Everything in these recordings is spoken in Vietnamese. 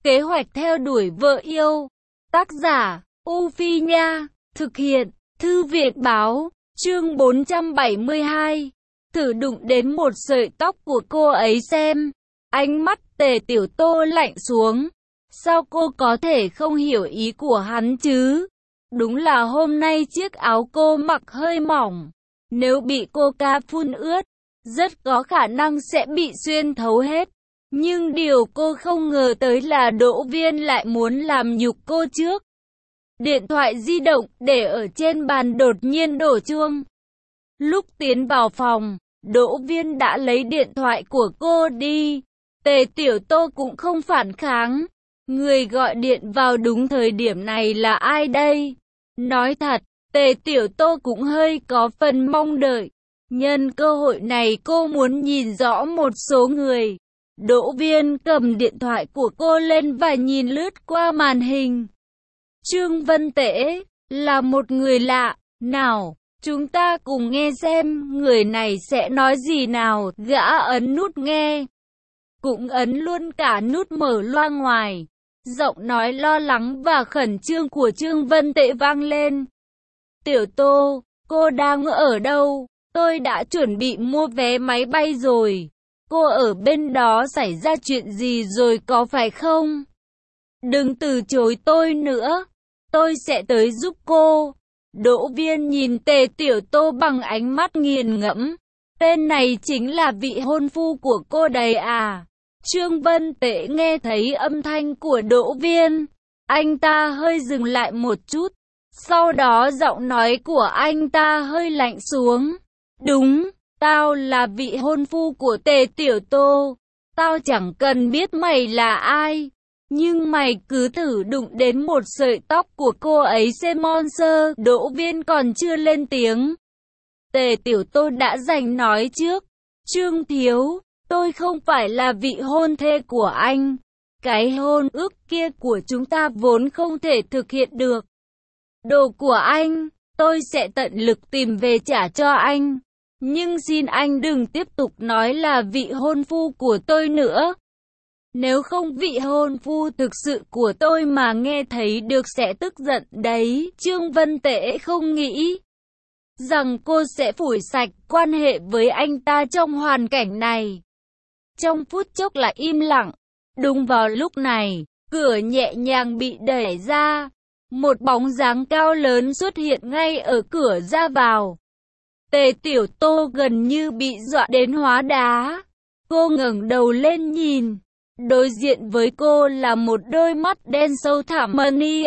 Kế hoạch theo đuổi vợ yêu. Tác giả, U Phi Nha. Thực hiện, Thư viện Báo. Chương 472. Thử đụng đến một sợi tóc của cô ấy xem. Ánh mắt Tề Tiểu Tô lạnh xuống. Sao cô có thể không hiểu ý của hắn chứ? Đúng là hôm nay chiếc áo cô mặc hơi mỏng. Nếu bị coca phun ướt, rất có khả năng sẽ bị xuyên thấu hết. Nhưng điều cô không ngờ tới là Đỗ Viên lại muốn làm nhục cô trước. Điện thoại di động để ở trên bàn đột nhiên đổ chuông. Lúc tiến vào phòng, Đỗ Viên đã lấy điện thoại của cô đi. Tề Tiểu Tô cũng không phản kháng. Người gọi điện vào đúng thời điểm này là ai đây? Nói thật, Tề Tiểu Tô cũng hơi có phần mong đợi. Nhân cơ hội này cô muốn nhìn rõ một số người. Đỗ Viên cầm điện thoại của cô lên và nhìn lướt qua màn hình. Trương Vân Tễ là một người lạ. Nào, chúng ta cùng nghe xem người này sẽ nói gì nào. Gã ấn nút nghe, cũng ấn luôn cả nút mở loa ngoài. Giọng nói lo lắng và khẩn trương của Trương Vân Tễ vang lên. Tiểu Tô, cô đang ở đâu? Tôi đã chuẩn bị mua vé máy bay rồi. Cô ở bên đó xảy ra chuyện gì rồi có phải không? Đừng từ chối tôi nữa. Tôi sẽ tới giúp cô. Đỗ Viên nhìn Tề Tiểu Tô bằng ánh mắt nghiền ngẫm. Tên này chính là vị hôn phu của cô đấy à? Trương Vân Tễ nghe thấy âm thanh của Đỗ Viên. Anh ta hơi dừng lại một chút. Sau đó giọng nói của anh ta hơi lạnh xuống. Đúng, tao là vị hôn phu của Tề Tiểu Tô. Tao chẳng cần biết mày là ai. Nhưng mày cứ thử đụng đến một sợi tóc của cô ấy xem monster. Đỗ Viên còn chưa lên tiếng. Tề Tiểu Tô đã giành nói trước. Trương Thiếu, tôi không phải là vị hôn thê của anh. Cái hôn ước kia của chúng ta vốn không thể thực hiện được. Đồ của anh, tôi sẽ tận lực tìm về trả cho anh. Nhưng xin anh đừng tiếp tục nói là vị hôn phu của tôi nữa. Nếu không vị hôn phu thực sự của tôi mà nghe thấy được sẽ tức giận đấy. Trương Vân Tễ không nghĩ rằng cô sẽ phủi sạch quan hệ với anh ta trong hoàn cảnh này. Trong phút chốc lại im lặng. Đúng vào lúc này, cửa nhẹ nhàng bị đẩy ra. Một bóng dáng cao lớn xuất hiện ngay ở cửa ra vào. Tề Tiểu Tô gần như bị dọa đến hóa đá. Cô ngẩng đầu lên nhìn. Đối diện với cô là một đôi mắt đen sâu thẳm. Mani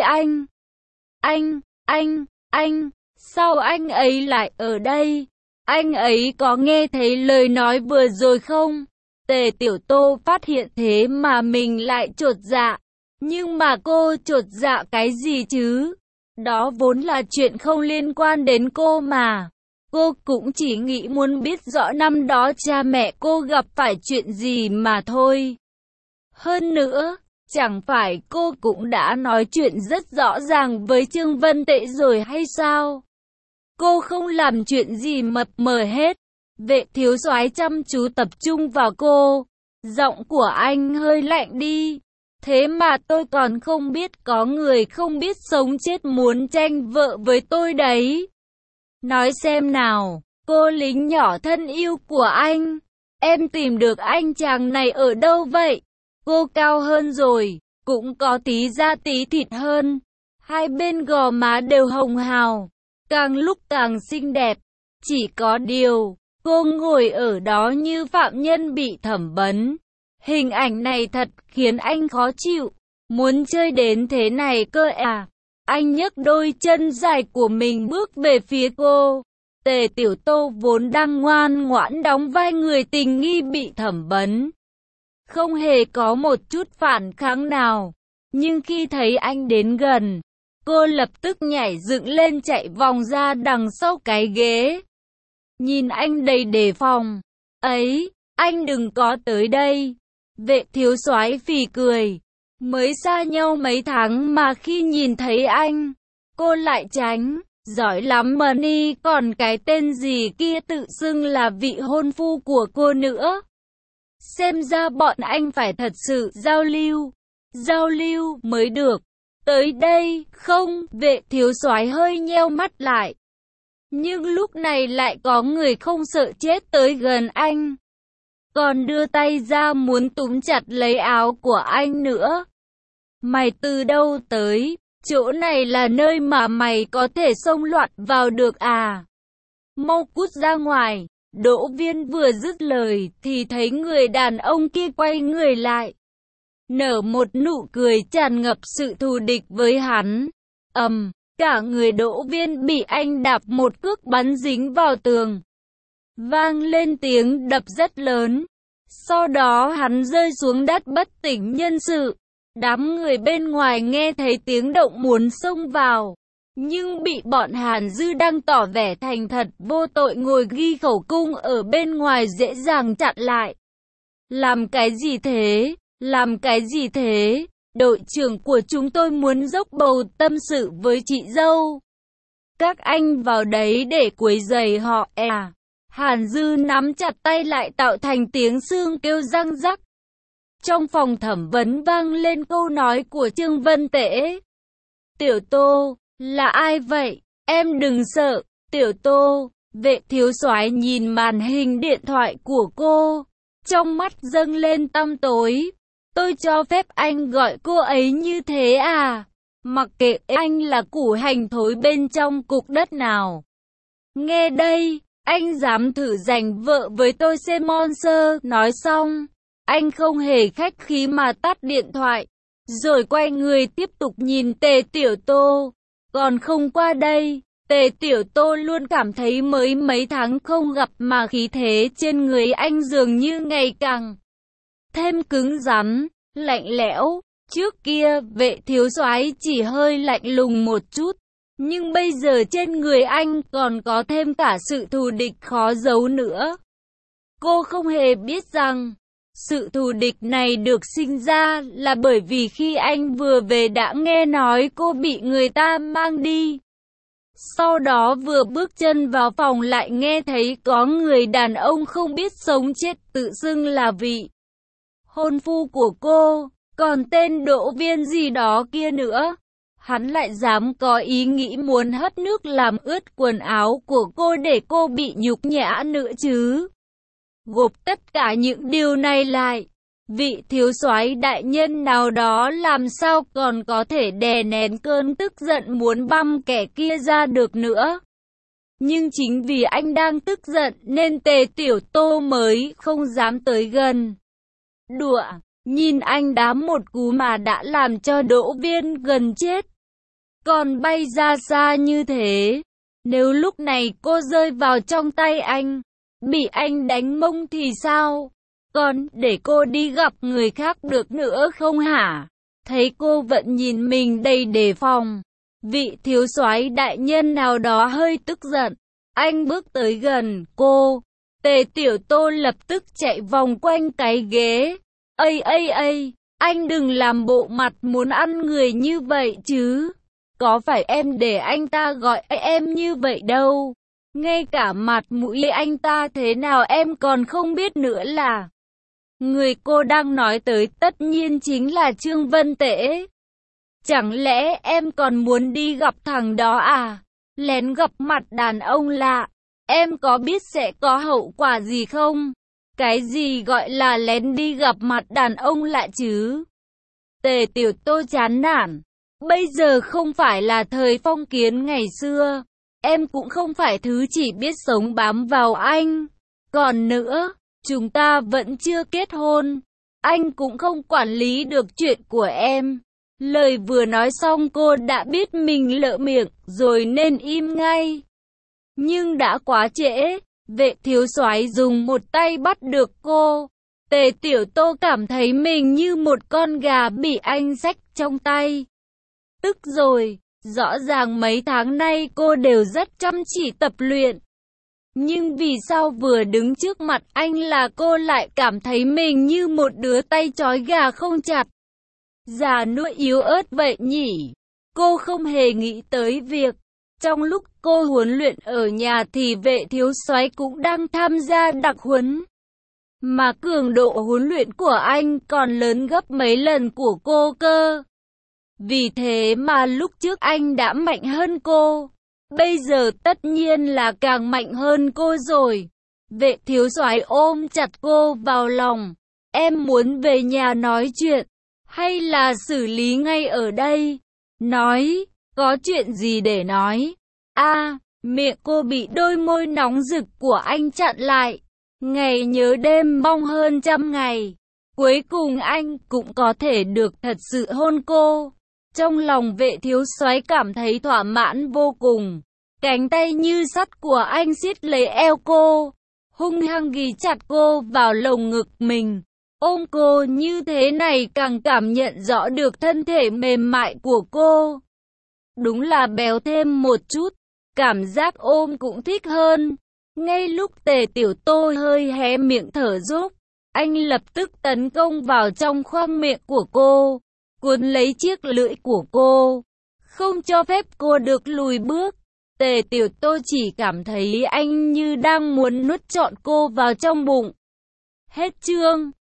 anh, sao anh ấy lại ở đây? Anh ấy có nghe thấy lời nói vừa rồi không? Tề Tiểu Tô phát hiện thế mà mình lại chột dạ. Nhưng mà cô chột dạ cái gì chứ? Đó vốn là chuyện không liên quan đến cô mà. Cô cũng chỉ nghĩ muốn biết rõ năm đó cha mẹ cô gặp phải chuyện gì mà thôi. Hơn nữa, chẳng phải cô cũng đã nói chuyện rất rõ ràng với Trương Vân Tễ rồi hay sao? Cô không làm chuyện gì mập mờ hết. Vệ thiếu soái chăm chú tập trung vào cô. Giọng của anh hơi lạnh đi. Thế mà tôi còn không biết có người không biết sống chết muốn tranh vợ với tôi đấy. Nói xem nào, cô lính nhỏ thân yêu của anh. Em tìm được anh chàng này ở đâu vậy? Cô cao hơn rồi, cũng có tí da tí thịt hơn. Hai bên gò má đều hồng hào, càng lúc càng xinh đẹp. Chỉ có điều, cô ngồi ở đó như phạm nhân bị thẩm vấn. Hình ảnh này thật khiến anh khó chịu. Muốn chơi đến thế này cơ à? Anh nhấc đôi chân dài của mình bước về phía cô. Tề Tiểu Tô vốn đang ngoan ngoãn đóng vai người tình nghi bị thẩm vấn, không hề có một chút phản kháng nào. Nhưng khi thấy anh đến gần, cô lập tức nhảy dựng lên chạy vòng ra đằng sau cái ghế. Nhìn anh đầy đề phòng. Ấy, anh đừng có tới đây. Vệ thiếu soái phì cười. Mới xa nhau mấy tháng mà khi nhìn thấy anh, cô lại tránh. Giỏi lắm Mani, còn cái tên gì kia tự xưng là vị hôn phu của cô nữa. Xem ra bọn anh phải thật sự giao lưu. giao lưu mới được. Tới đây, không, Vệ thiếu soái hơi nheo mắt lại. Nhưng lúc này lại có người không sợ chết tới gần anh. Còn đưa tay ra muốn túm chặt lấy áo của anh nữa. Mày từ đâu tới? Chỗ này là nơi mà mày có thể xông loạn vào được à? Mau cút ra ngoài. Đỗ Viên vừa dứt lời thì thấy người đàn ông kia quay người lại. Nở một nụ cười tràn ngập sự thù địch với hắn. Cả người Đỗ Viên bị anh đạp một cước bắn dính vào tường. Vang lên tiếng đập rất lớn. Sau đó hắn rơi xuống đất bất tỉnh nhân sự. Đám người bên ngoài nghe thấy tiếng động muốn xông vào. Nhưng bị bọn Hàn Dư đang tỏ vẻ thành thật vô tội ngồi ghi khẩu cung ở bên ngoài dễ dàng chặn lại. Làm cái gì thế? Làm cái gì thế? Đội trưởng của chúng tôi muốn dốc bầu tâm sự với chị dâu. Các anh vào đấy để quấy rầy họ à? Hàn Dư nắm chặt tay lại tạo thành tiếng xương kêu răng rắc. Trong phòng thẩm vấn vang lên câu nói của Trương Vân Tễ. Tiểu Tô, là ai vậy? Em đừng sợ, Tiểu Tô. Vệ thiếu soái nhìn màn hình điện thoại của cô. Trong mắt dâng lên tăm tối. Tôi cho phép anh gọi cô ấy như thế à? Mặc kệ anh là củ hành thối bên trong cục đất nào. Nghe đây, anh dám thử giành vợ với tôi Monster. Nói xong, anh không hề khách khí mà tắt điện thoại. Rồi quay người tiếp tục nhìn Tề Tiểu Tô. Còn không qua đây, Tề Tiểu Tô luôn cảm thấy mới mấy tháng không gặp mà khí thế trên người anh dường như ngày càng thêm cứng rắn, lạnh lẽo. Trước kia, Vệ thiếu soái chỉ hơi lạnh lùng một chút. Nhưng bây giờ trên người anh còn có thêm cả sự thù địch khó giấu nữa. Cô không hề biết rằng, sự thù địch này được sinh ra là bởi vì khi anh vừa về đã nghe nói cô bị người ta mang đi. Sau đó vừa bước chân vào phòng lại nghe thấy có người đàn ông không biết sống chết tự xưng là vị hôn phu của cô, còn tên Đỗ Viên gì đó kia nữa. Hắn lại dám có ý nghĩ muốn hất nước làm ướt quần áo của cô để cô bị nhục nhã nữa chứ. Gộp tất cả những điều này lại, vị thiếu soái đại nhân nào đó làm sao còn có thể đè nén cơn tức giận muốn băm kẻ kia ra được nữa. Nhưng chính vì anh đang tức giận nên Tề Tiểu Tô mới không dám tới gần. Đùa, nhìn anh đá một cú mà đã làm cho Đỗ Viên gần chết. Còn bay ra xa như thế, nếu lúc này cô rơi vào trong tay anh, bị anh đánh mông thì sao? Còn để cô đi gặp người khác được nữa không hả? Thấy cô vẫn nhìn mình đầy đề phòng. Vị thiếu soái đại nhân nào đó hơi tức giận. Anh bước tới gần cô. Tề Tiểu Tô lập tức chạy vòng quanh cái ghế. Ây, anh đừng làm bộ mặt muốn ăn người như vậy chứ. Có phải em để anh ta gọi em như vậy đâu. Ngay cả mặt mũi anh ta thế nào em còn không biết nữa là. Người cô đang nói tới tất nhiên chính là Trương Vân Tễ. Chẳng lẽ em còn muốn đi gặp thằng đó à? Lén gặp mặt đàn ông lạ. Em có biết sẽ có hậu quả gì không? Cái gì gọi là lén đi gặp mặt đàn ông lạ chứ? Tề Tiểu Tô chán nản. Bây giờ không phải là thời phong kiến ngày xưa. Em cũng không phải thứ chỉ biết sống bám vào anh. Còn nữa, chúng ta vẫn chưa kết hôn. Anh cũng không quản lý được chuyện của em. Lời vừa nói xong cô đã biết mình lỡ miệng rồi nên im ngay. Nhưng đã quá trễ. Vệ thiếu soái dùng một tay bắt được cô. Tề Tiểu Tô cảm thấy mình như một con gà bị anh xách trong tay. Tức rồi, rõ ràng mấy tháng nay cô đều rất chăm chỉ tập luyện. Nhưng vì sao vừa đứng trước mặt anh là cô lại cảm thấy mình như một đứa tay trói gà không chặt. Già nuôi yếu ớt vậy nhỉ? Cô không hề nghĩ tới việc, trong lúc cô huấn luyện ở nhà thì vệ thiếu soái cũng đang tham gia đặc huấn. mà cường độ huấn luyện của anh còn lớn gấp mấy lần của cô cơ. Vì thế mà lúc trước anh đã mạnh hơn cô, bây giờ tất nhiên là càng mạnh hơn cô rồi. Vệ thiếu soái ôm chặt cô vào lòng. Em muốn về nhà nói chuyện, hay là xử lý ngay ở đây? Nói, có chuyện gì để nói? Miệng cô bị đôi môi nóng rực của anh chặn lại. Ngày nhớ đêm mong hơn trăm ngày. Cuối cùng anh cũng có thể được thật sự hôn cô. Trong lòng vệ thiếu soái cảm thấy thỏa mãn vô cùng. Cánh tay như sắt của anh siết lấy eo cô, hung hăng ghi chặt cô vào lồng ngực mình. Ôm cô như thế này càng cảm nhận rõ được thân thể mềm mại của cô. Đúng là béo thêm một chút, cảm giác ôm cũng thích hơn. Ngay lúc Tề Tiểu Tô hơi hé miệng thở dốc, anh lập tức tấn công vào trong khoang miệng của cô, cuốn lấy chiếc lưỡi của cô, không cho phép cô được lùi bước. Tề Tiểu Tô chỉ cảm thấy anh như đang muốn nuốt trọn cô vào trong bụng. Hết chương.